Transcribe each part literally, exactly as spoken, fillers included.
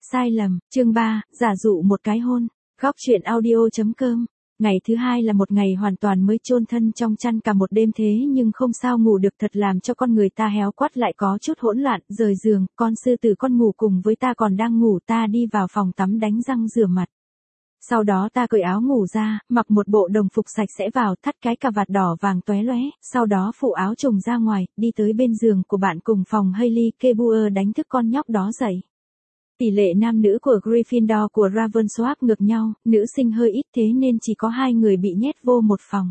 Sai lầm, chương ba, giả dụ một cái hôn. Góc truyện audio.com. Ngày thứ hai là một ngày hoàn toàn mới chôn thân trong chăn cả một đêm thế nhưng không sao ngủ được, thật làm cho con người ta héo quắt lại có chút hỗn loạn. Rời giường, con sư tử con ngủ cùng với ta còn đang ngủ, ta đi vào phòng tắm đánh răng rửa mặt. Sau đó ta cởi áo ngủ ra, mặc một bộ đồng phục sạch sẽ vào, thắt cái cà vạt đỏ vàng tóe loé, sau đó phụ áo trùng ra ngoài, đi tới bên giường của bạn cùng phòng Hailey Kebauer đánh thức con nhóc đó dậy. Tỷ lệ nam nữ của Gryffindor của Ravensworth ngược nhau, nữ sinh hơi ít thế nên chỉ có hai người bị nhét vô một phòng.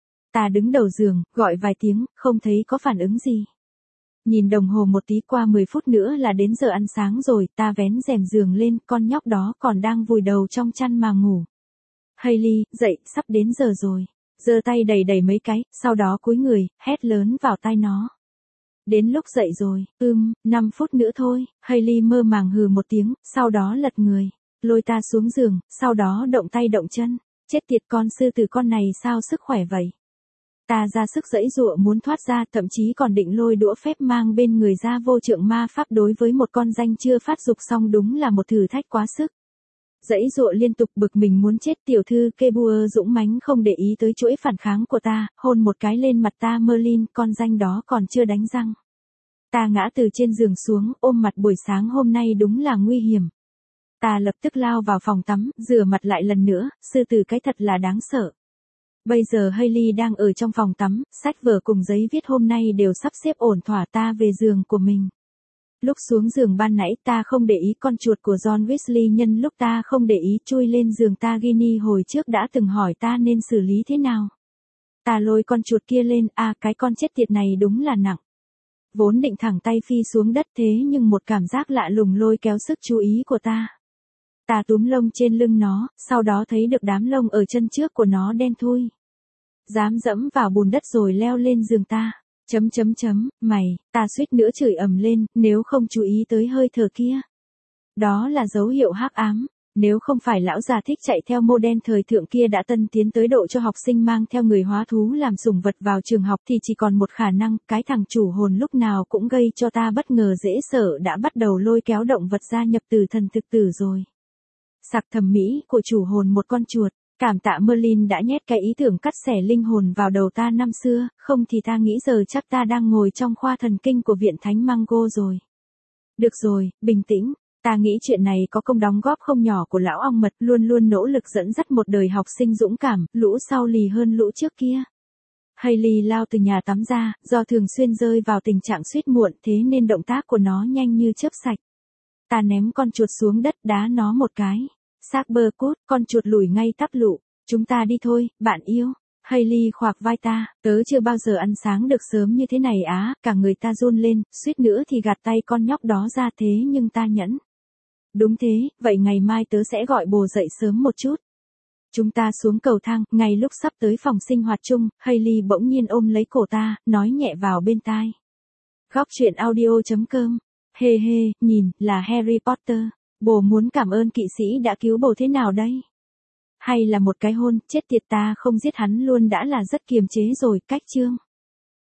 Ta đứng đầu giường, gọi vài tiếng, không thấy có phản ứng gì. Nhìn đồng hồ một tí, qua mười phút nữa là đến giờ ăn sáng rồi, ta vén rèm giường lên, con nhóc đó còn đang vùi đầu trong chăn mà ngủ. Hailey, dậy, sắp đến giờ rồi. Giơ tay đẩy đẩy mấy cái, sau đó cúi người, hét lớn vào tai nó. Đến lúc dậy rồi, ưm, năm phút nữa thôi. Hailey mơ màng hừ một tiếng, sau đó lật người, lôi ta xuống giường, sau đó động tay động chân. Chết tiệt, con sư tử con này sao sức khỏe vậy? Ta ra sức giãy giụa muốn thoát ra, thậm chí còn định lôi đũa phép mang bên người ra vô trượng ma pháp đối với một con danh chưa phát dục xong đúng là một thử thách quá sức. Giãy giụa liên tục, bực mình muốn chết. Tiểu thư Kebauer dũng mãnh không để ý tới chuỗi phản kháng của ta, hôn một cái lên mặt ta. Merlin, con danh đó còn chưa đánh răng. Ta ngã từ trên giường xuống, ôm mặt, buổi sáng hôm nay đúng là nguy hiểm. Ta lập tức lao vào phòng tắm, rửa mặt lại lần nữa, sư tử cái thật là đáng sợ. Bây giờ Hailey đang ở trong phòng tắm, sách vở cùng giấy viết hôm nay đều sắp xếp ổn thỏa, ta về giường của mình. Lúc xuống giường ban nãy ta không để ý con chuột của John Weasley, nhân lúc ta không để ý chui lên giường ta. Ginny hồi trước đã từng hỏi ta nên xử lý thế nào. Ta lôi con chuột kia lên, à cái con chết tiệt này đúng là nặng. Vốn định thẳng tay phi xuống đất thế nhưng một cảm giác lạ lùng lôi kéo sức chú ý của ta. Ta túm lông trên lưng nó, sau đó thấy được đám lông ở chân trước của nó đen thui. Dám dẫm vào bùn đất rồi leo lên giường ta. Chấm chấm chấm, mày, ta suýt nữa chửi ầm lên, nếu không chú ý tới hơi thở kia. Đó là dấu hiệu hắc ám, nếu không phải lão già thích chạy theo mô đen thời thượng kia đã tân tiến tới độ cho học sinh mang theo người hóa thú làm sủng vật vào trường học thì chỉ còn một khả năng, cái thằng chủ hồn lúc nào cũng gây cho ta bất ngờ dễ sợ đã bắt đầu lôi kéo động vật gia nhập từ thần thực tử rồi. Sạc thẩm mỹ của chủ hồn một con chuột. Cảm tạ Merlin đã nhét cái ý tưởng cắt xẻ linh hồn vào đầu ta năm xưa, không thì ta nghĩ giờ chắc ta đang ngồi trong khoa thần kinh của Viện Thánh Mango rồi. Được rồi, bình tĩnh, ta nghĩ chuyện này có công đóng góp không nhỏ của lão ong mật, luôn luôn nỗ lực dẫn dắt một đời học sinh dũng cảm, lũ sau lì hơn lũ trước kia. Hailey lao từ nhà tắm ra, do thường xuyên rơi vào tình trạng suýt muộn thế nên động tác của nó nhanh như chớp sạch. Ta ném con chuột xuống đất, đá nó một cái. Xác bơ cút, con chuột lùi ngay tắp lụ. Chúng ta đi thôi, bạn yêu. Hailey khoác vai ta, tớ chưa bao giờ ăn sáng được sớm như thế này á, cả người ta run lên, suýt nữa thì gạt tay con nhóc đó ra thế nhưng ta nhẫn. Đúng thế, vậy ngày mai tớ sẽ gọi bồ dậy sớm một chút. Chúng ta xuống cầu thang, ngay lúc sắp tới phòng sinh hoạt chung, Hailey bỗng nhiên ôm lấy cổ ta, nói nhẹ vào bên tai. Góc truyện audio.com. Hê hê, nhìn, là Harry Potter. Bồ muốn cảm ơn kỵ sĩ đã cứu bồ thế nào đây? Hay là một cái hôn, chết tiệt, ta không giết hắn luôn đã là rất kiềm chế rồi. Cách chương.